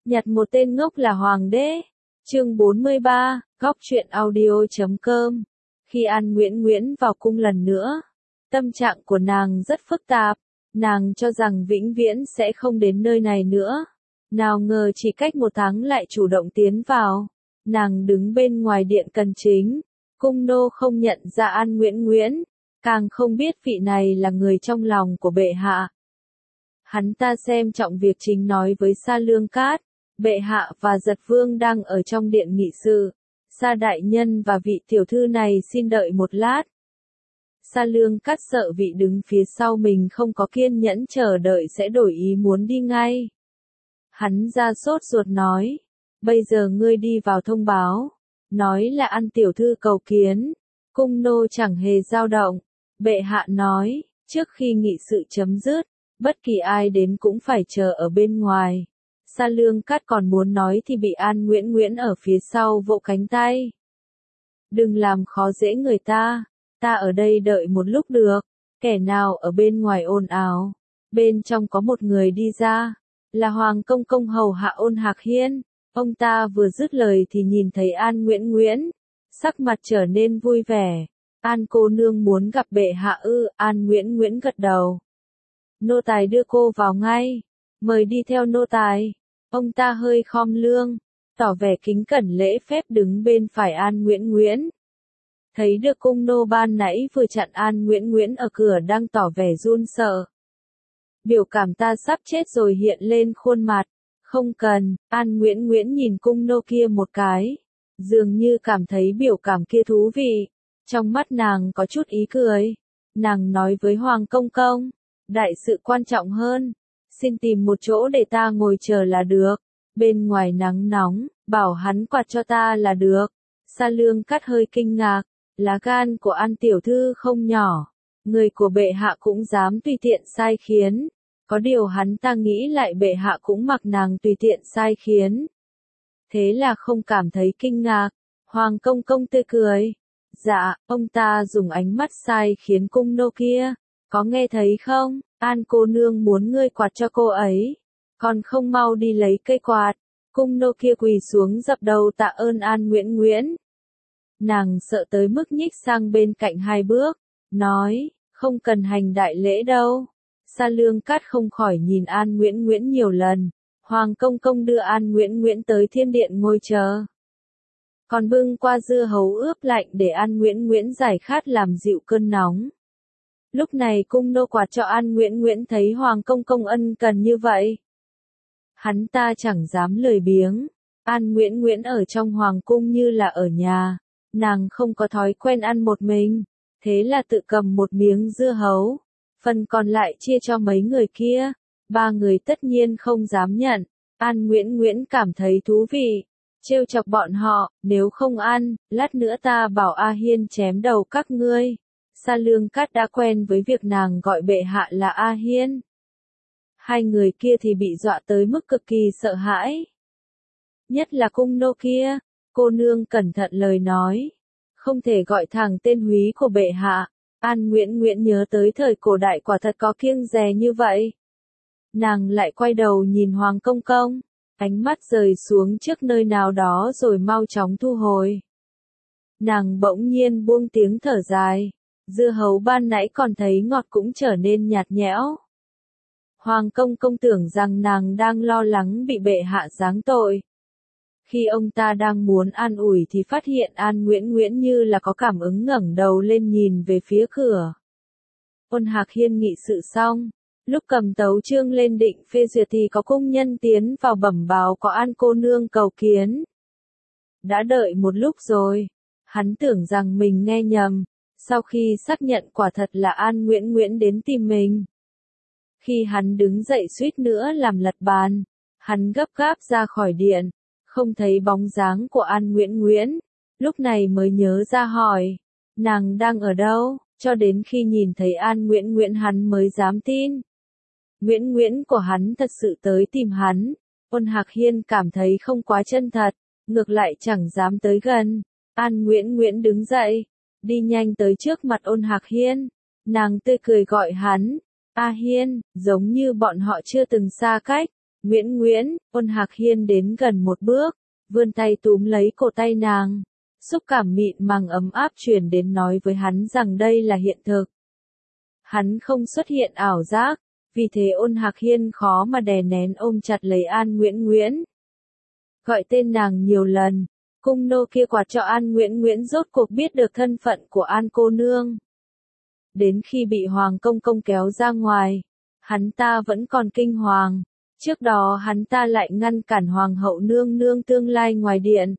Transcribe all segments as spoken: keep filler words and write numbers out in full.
Nhặt một tên ngốc là hoàng đế. Chương bốn mươi ba, góc truyện audio chấm com. Khi An Nguyễn Nguyễn vào cung lần nữa, tâm trạng của nàng rất phức tạp. Nàng cho rằng vĩnh viễn sẽ không đến nơi này nữa. Nào ngờ chỉ cách một tháng lại chủ động tiến vào. Nàng đứng bên ngoài điện cần chính. Cung nô không nhận ra An Nguyễn Nguyễn. Càng không biết vị này là người trong lòng của bệ hạ. Hắn ta xem trọng việc chính nói với Sa Lương Cát. Bệ hạ và Giật Vương đang ở trong điện nghị sự. Sa đại nhân và vị tiểu thư này xin đợi một lát. Sa Lương Cát sợ vị đứng phía sau mình không có kiên nhẫn chờ đợi sẽ đổi ý muốn đi ngay. Hắn ra sốt ruột nói. Bây giờ ngươi đi vào thông báo. Nói là An tiểu thư cầu kiến. Cung nô chẳng hề dao động. Bệ hạ nói, trước khi nghị sự chấm dứt, bất kỳ ai đến cũng phải chờ ở bên ngoài. Sa Lương Cát còn muốn nói thì bị An Nguyễn Nguyễn ở phía sau vỗ cánh tay. Đừng làm khó dễ người ta, ta ở đây đợi một lúc được. Kẻ nào ở bên ngoài ồn ào. Bên trong có một người đi ra, là Hoàng Công Công hầu hạ Ôn Hạc Hiên. Ông ta vừa dứt lời thì nhìn thấy An Nguyễn Nguyễn, sắc mặt trở nên vui vẻ. An cô nương muốn gặp bệ hạ ư? An Nguyễn Nguyễn gật đầu. Nô tài đưa cô vào ngay, mời đi theo nô tài. Ông ta hơi khom lương, tỏ vẻ kính cẩn lễ phép đứng bên phải An Nguyễn Nguyễn. Thấy được cung nô ban nãy vừa chặn An Nguyễn Nguyễn ở cửa đang tỏ vẻ run sợ. Biểu cảm ta sắp chết rồi hiện lên khuôn mặt. Không cần, An Nguyễn Nguyễn nhìn cung nô kia một cái. Dường như cảm thấy biểu cảm kia thú vị. Trong mắt nàng có chút ý cười. Nàng nói với Hoàng Công Công. Đại sự quan trọng hơn. Xin tìm một chỗ để ta ngồi chờ là được. Bên ngoài nắng nóng, bảo hắn quạt cho ta là được. Sa Lương Cát hơi kinh ngạc. Lá gan của An tiểu thư không nhỏ. Người của bệ hạ cũng dám tùy tiện sai khiến. Có điều hắn ta nghĩ lại bệ hạ cũng mặc nàng tùy tiện sai khiến. Thế là không cảm thấy kinh ngạc. Hoàng Công Công tươi cười. Dạ, ông ta dùng ánh mắt sai khiến cung nô kia. Có nghe thấy không? An cô nương muốn ngươi quạt cho cô ấy. Còn không mau đi lấy cây quạt. Cung nô kia quỳ xuống dập đầu tạ ơn An Nguyễn Nguyễn. Nàng sợ tới mức nhích sang bên cạnh hai bước. Nói, không cần hành đại lễ đâu. Sa Lương Cát không khỏi nhìn An Nguyễn Nguyễn nhiều lần. Hoàng Công Công đưa An Nguyễn Nguyễn tới thiên điện ngồi chờ. Còn bưng qua dưa hấu ướp lạnh để An Nguyễn Nguyễn giải khát làm dịu cơn nóng. Lúc này cung nô quạt cho An Nguyễn Nguyễn thấy Hoàng Công Công ân cần như vậy. Hắn ta chẳng dám lười biếng. An Nguyễn Nguyễn ở trong Hoàng cung như là ở nhà. Nàng không có thói quen ăn một mình. Thế là tự cầm một miếng dưa hấu. Phần còn lại chia cho mấy người kia. Ba người tất nhiên không dám nhận. An Nguyễn Nguyễn cảm thấy thú vị. Trêu chọc bọn họ, nếu không ăn, lát nữa ta bảo A Hiên chém đầu các ngươi. Sa Lương Cát đã quen với việc nàng gọi bệ hạ là A Hiên. Hai người kia thì bị dọa tới mức cực kỳ sợ hãi. Nhất là cung nô kia, cô nương cẩn thận lời nói. Không thể gọi thẳng tên húy của bệ hạ. An Nguyễn Nguyễn nhớ tới thời cổ đại quả thật có kiêng dè như vậy. Nàng lại quay đầu nhìn Hoàng Công Công. Ánh mắt rời xuống trước nơi nào đó rồi mau chóng thu hồi. Nàng bỗng nhiên buông tiếng thở dài. Dưa hấu ban nãy còn thấy ngọt cũng trở nên nhạt nhẽo. Hoàng Công Công tưởng rằng nàng đang lo lắng bị bệ hạ giáng tội. Khi ông ta đang muốn an ủi thì phát hiện An Nguyễn Nguyễn như là có cảm ứng ngẩng đầu lên nhìn về phía cửa. Ôn Hạc Hiên nghị sự xong. Lúc cầm tấu chương lên định phê duyệt thì có cung nhân tiến vào bẩm báo có An cô nương cầu kiến. Đã đợi một lúc rồi. Hắn tưởng rằng mình nghe nhầm. Sau khi xác nhận quả thật là An Nguyễn Nguyễn đến tìm mình. Khi hắn đứng dậy suýt nữa làm lật bàn. Hắn gấp gáp ra khỏi điện. Không thấy bóng dáng của An Nguyễn Nguyễn. Lúc này mới nhớ ra hỏi. Nàng đang ở đâu? Cho đến khi nhìn thấy An Nguyễn Nguyễn hắn mới dám tin. Nguyễn Nguyễn của hắn thật sự tới tìm hắn. Ôn Hạc Hiên cảm thấy không quá chân thật. Ngược lại chẳng dám tới gần. An Nguyễn Nguyễn đứng dậy. Đi nhanh tới trước mặt Ôn Hạc Hiên. Nàng tươi cười gọi hắn. A Hiên, giống như bọn họ chưa từng xa cách. Nguyễn Nguyễn, Ôn Hạc Hiên đến gần một bước, vươn tay túm lấy cổ tay nàng. Xúc cảm mịn màng ấm áp truyền đến nói với hắn rằng đây là hiện thực. Hắn không xuất hiện ảo giác, vì thế Ôn Hạc Hiên khó mà đè nén ôm chặt lấy An Nguyễn Nguyễn. Gọi tên nàng nhiều lần, cung nô kia quạt cho An Nguyễn Nguyễn rốt cuộc biết được thân phận của An cô nương. Đến khi bị Hoàng Công Công kéo ra ngoài, hắn ta vẫn còn kinh hoàng, trước đó hắn ta lại ngăn cản Hoàng hậu nương nương tương lai ngoài điện.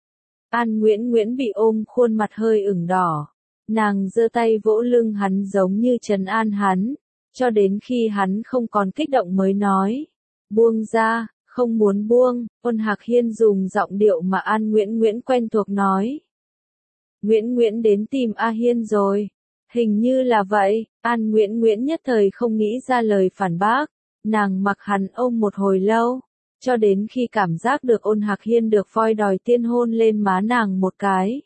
An Nguyễn Nguyễn bị ôm khuôn mặt hơi ửng đỏ, nàng giơ tay vỗ lưng hắn giống như trấn an hắn, cho đến khi hắn không còn kích động mới nói, buông ra, không muốn buông. Ôn Hạc Hiên dùng giọng điệu mà An Nguyễn Nguyễn quen thuộc nói. Nguyễn Nguyễn đến tìm A Hiên rồi. Hình như là vậy. An Nguyễn Nguyễn nhất thời không nghĩ ra lời phản bác, nàng mặc hắn ôm một hồi lâu, cho đến khi cảm giác được Ôn Hạc Hiên được voi đòi tiên hôn lên má nàng một cái.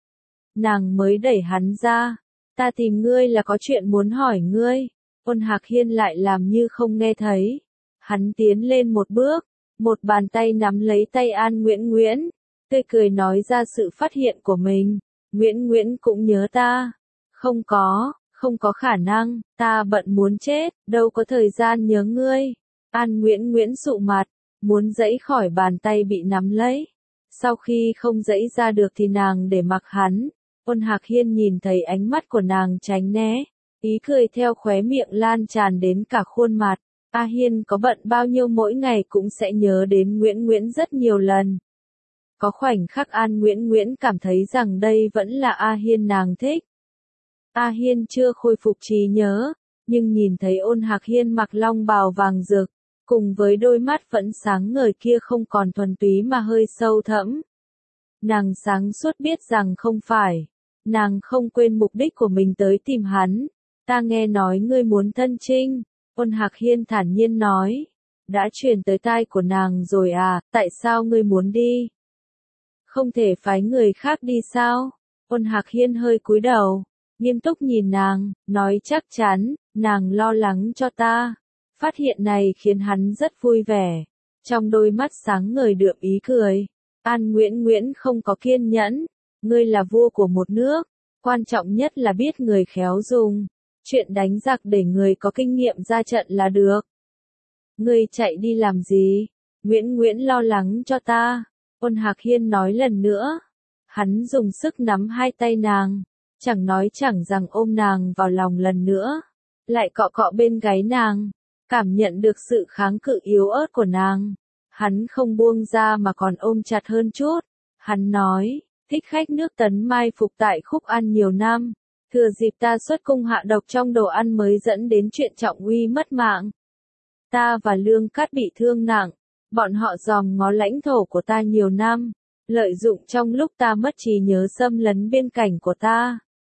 Nàng mới đẩy hắn ra, ta tìm ngươi là có chuyện muốn hỏi ngươi. Ôn Hạc Hiên lại làm như không nghe thấy, hắn tiến lên một bước, một bàn tay nắm lấy tay An Nguyễn Nguyễn, tươi cười nói ra sự phát hiện của mình. Nguyễn Nguyễn cũng nhớ ta. Không có, không có khả năng, ta bận muốn chết, đâu có thời gian nhớ ngươi. An Nguyễn Nguyễn sụ mặt, muốn giãy khỏi bàn tay bị nắm lấy. Sau khi không giãy ra được thì nàng để mặc hắn. Ôn Hạc Hiên nhìn thấy ánh mắt của nàng tránh né, ý cười theo khóe miệng lan tràn đến cả khuôn mặt. A Hiên có bận bao nhiêu mỗi ngày cũng sẽ nhớ đến Nguyễn Nguyễn rất nhiều lần. Có khoảnh khắc An Nguyễn Nguyễn cảm thấy rằng đây vẫn là A Hiên nàng thích. A Hiên chưa khôi phục trí nhớ, nhưng nhìn thấy Ôn Hạc Hiên mặc long bào vàng rực, cùng với đôi mắt vẫn sáng ngời kia không còn thuần túy mà hơi sâu thẫm. Nàng sáng suốt biết rằng không phải, nàng không quên mục đích của mình tới tìm hắn. Ta nghe nói ngươi muốn thân chinh. Ôn Hạc Hiên thản nhiên nói, đã truyền tới tai của nàng rồi à, tại sao ngươi muốn đi? Không thể phái người khác đi sao? Ôn Hạc Hiên hơi cúi đầu, nghiêm túc nhìn nàng, nói chắc chắn, nàng lo lắng cho ta. Phát hiện này khiến hắn rất vui vẻ, trong đôi mắt sáng ngời đượm ý cười. An Nguyễn Nguyễn không có kiên nhẫn, ngươi là vua của một nước, quan trọng nhất là biết người khéo dùng. Chuyện đánh giặc để người có kinh nghiệm ra trận là được. Ngươi chạy đi làm gì? Nguyễn Nguyễn lo lắng cho ta. Ôn Hạc Hiên nói lần nữa. Hắn dùng sức nắm hai tay nàng, chẳng nói chẳng rằng ôm nàng vào lòng lần nữa, lại cọ cọ bên gáy nàng, cảm nhận được sự kháng cự yếu ớt của nàng. Hắn không buông ra mà còn ôm chặt hơn chút. Hắn nói, thích khách nước Tấn mai phục tại Khúc An nhiều năm. Thừa dịp ta xuất cung hạ độc trong đồ ăn mới dẫn đến chuyện trọng uy mất mạng. Ta và Lương Cát bị thương nặng, bọn họ dòm ngó lãnh thổ của ta nhiều năm, lợi dụng trong lúc ta mất trí nhớ xâm lấn biên cảnh của ta.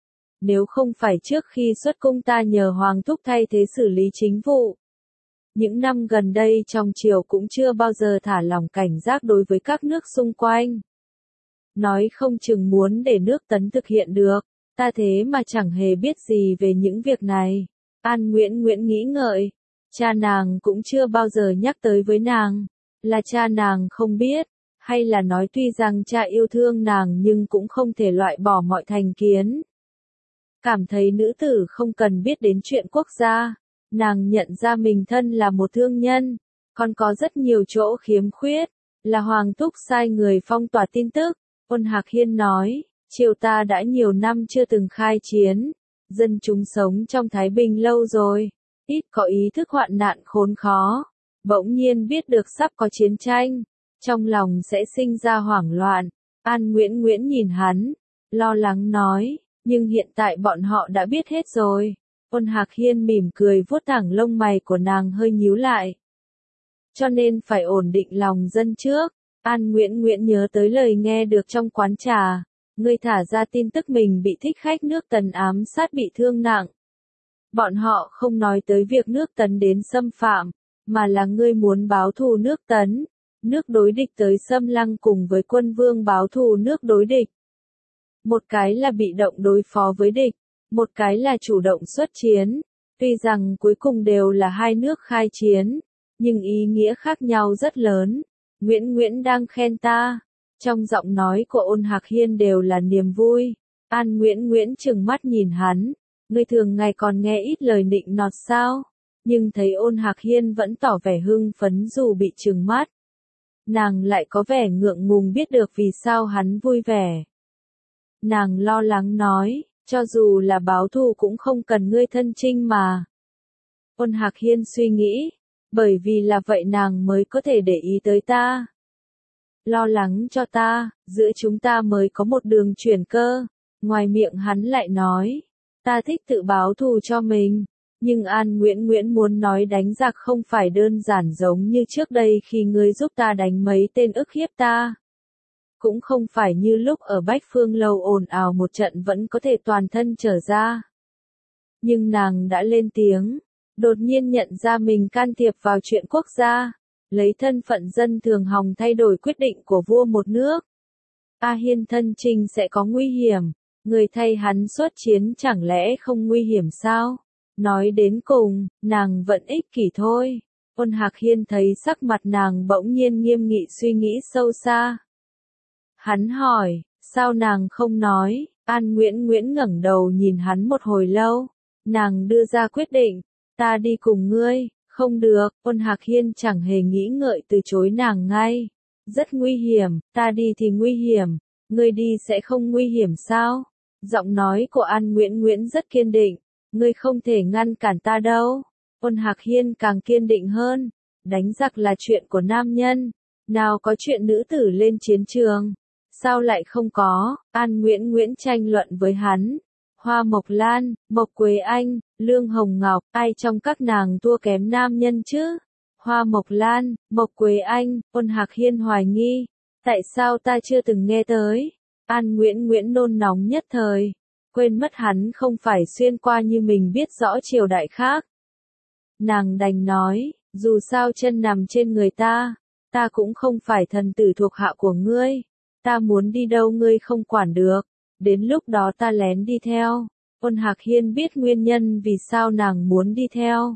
Nếu không phải trước khi xuất cung ta nhờ Hoàng thúc thay thế xử lý chính vụ. Những năm gần đây trong triều cũng chưa bao giờ thả lỏng cảnh giác đối với các nước xung quanh. Nói không chừng muốn để nước Tấn thực hiện được. Ta thế mà chẳng hề biết gì về những việc này. An Nguyễn Nguyễn nghĩ ngợi. Cha nàng cũng chưa bao giờ nhắc tới với nàng. Là cha nàng không biết, hay là nói tuy rằng cha yêu thương nàng nhưng cũng không thể loại bỏ mọi thành kiến. Cảm thấy nữ tử không cần biết đến chuyện quốc gia. Nàng nhận ra mình thân là một thương nhân, còn có rất nhiều chỗ khiếm khuyết. Là Hoàng thúc sai người phong tỏa tin tức. Ôn Hạc Hiên nói. Triều ta đã nhiều năm chưa từng khai chiến, dân chúng sống trong thái bình lâu rồi, ít có ý thức hoạn nạn khốn khó, bỗng nhiên biết được sắp có chiến tranh, trong lòng sẽ sinh ra hoảng loạn. An Nguyễn Nguyễn nhìn hắn, lo lắng nói, nhưng hiện tại bọn họ đã biết hết rồi. Ôn Hạc Hiên mỉm cười vuốt thẳng lông mày của nàng hơi nhíu lại. Cho nên phải ổn định lòng dân trước. An Nguyễn Nguyễn nhớ tới lời nghe được trong quán trà. Ngươi thả ra tin tức mình bị thích khách nước Tấn ám sát bị thương nặng. Bọn họ không nói tới việc nước Tấn đến xâm phạm, mà là ngươi muốn báo thù nước Tấn. Nước đối địch tới xâm lăng cùng với quân vương báo thù nước đối địch. Một cái là bị động đối phó với địch, một cái là chủ động xuất chiến. Tuy rằng cuối cùng đều là hai nước khai chiến, nhưng ý nghĩa khác nhau rất lớn. Nguyễn Nguyễn đang khen ta. Trong giọng nói của Ôn Hạc Hiên đều là niềm vui. An Nguyễn Nguyễn trừng mắt nhìn hắn. Ngươi thường ngày còn nghe ít lời nịnh nọt sao? Nhưng thấy Ôn Hạc Hiên vẫn tỏ vẻ hưng phấn dù bị trừng mắt. Nàng lại có vẻ ngượng ngùng biết được vì sao hắn vui vẻ. Nàng lo lắng nói, cho dù là báo thù cũng không cần ngươi thân chinh mà. Ôn Hạc Hiên suy nghĩ, bởi vì là vậy nàng mới có thể để ý tới ta. Lo lắng cho ta, giữa chúng ta mới có một đường chuyển cơ. Ngoài miệng hắn lại nói, ta thích tự báo thù cho mình. Nhưng An Nguyễn Nguyễn muốn nói đánh giặc không phải đơn giản giống như trước đây khi ngươi giúp ta đánh mấy tên ức hiếp ta. Cũng không phải như lúc ở Bách Phương Lâu ồn ào một trận vẫn có thể toàn thân trở ra. Nhưng nàng đã lên tiếng, đột nhiên nhận ra mình can thiệp vào chuyện quốc gia, lấy thân phận dân thường hòng thay đổi quyết định của vua một nước. A Hiên thân chinh sẽ có nguy hiểm, người thay hắn xuất chiến chẳng lẽ không nguy hiểm sao? Nói đến cùng, nàng vẫn ích kỷ thôi. Ôn Hạc Hiên thấy sắc mặt nàng bỗng nhiên nghiêm nghị suy nghĩ sâu xa. Hắn hỏi, sao nàng không nói? An Nguyễn Nguyễn ngẩng đầu nhìn hắn một hồi lâu. Nàng đưa ra quyết định, ta đi cùng ngươi. Không được, Ôn Hạc Hiên chẳng hề nghĩ ngợi từ chối nàng ngay. Rất nguy hiểm, ta đi thì nguy hiểm, ngươi đi sẽ không nguy hiểm sao? Giọng nói của An Nguyễn Nguyễn rất kiên định, ngươi không thể ngăn cản ta đâu. Ôn Hạc Hiên càng kiên định hơn, đánh giặc là chuyện của nam nhân, nào có chuyện nữ tử lên chiến trường. Sao lại không có? An Nguyễn Nguyễn tranh luận với hắn. Hoa Mộc Lan, Mộc Quế Anh, Lương Hồng Ngọc, ai trong các nàng thua kém nam nhân chứ? Hoa Mộc Lan, Mộc Quế Anh, Ôn Hạc Hiên hoài nghi. Tại sao ta chưa từng nghe tới? An Nguyễn Nguyễn nôn nóng nhất thời. Quên mất hắn không phải xuyên qua như mình biết rõ triều đại khác. Nàng đành nói, dù sao chân nằm trên người ta, ta cũng không phải thần tử thuộc hạ của ngươi. Ta muốn đi đâu ngươi không quản được, đến lúc đó ta lén đi theo. Ôn Hạc Hiên biết nguyên nhân vì sao nàng muốn đi theo.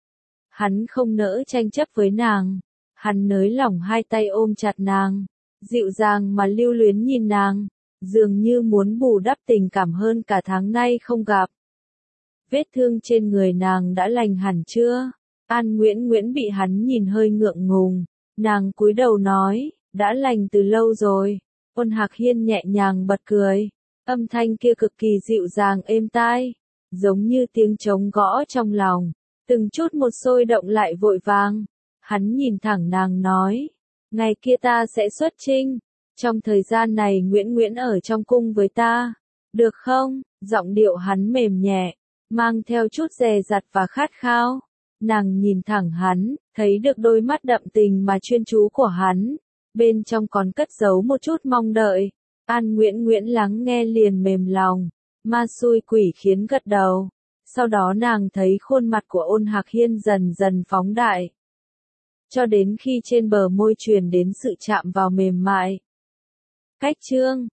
Hắn không nỡ tranh chấp với nàng, hắn nới lỏng hai tay ôm chặt nàng, dịu dàng mà lưu luyến nhìn nàng, dường như muốn bù đắp tình cảm hơn cả tháng nay không gặp. Vết thương trên người nàng đã lành hẳn chưa? An Nguyễn Nguyễn bị hắn nhìn hơi ngượng ngùng, nàng cúi đầu nói, đã lành từ lâu rồi. Ôn Hạc Hiên nhẹ nhàng bật cười, âm thanh kia cực kỳ dịu dàng êm tai, giống như tiếng trống gõ trong lòng, từng chút một sôi động lại vội vàng. Hắn nhìn thẳng nàng nói, ngày kia ta sẽ xuất chinh, trong thời gian này Nguyễn Nguyễn ở trong cung với ta, được không? Giọng điệu hắn mềm nhẹ, mang theo chút dè dặt và khát khao. Nàng nhìn thẳng hắn, thấy được đôi mắt đậm tình mà chuyên chú của hắn, bên trong còn cất giấu một chút mong đợi. An Nguyễn Nguyễn lắng nghe liền mềm lòng, ma xui quỷ khiến gật đầu. Sau đó nàng thấy khuôn mặt của Ôn Hạc Hiên dần dần phóng đại, cho đến khi trên bờ môi truyền đến sự chạm vào mềm mại. Cách chương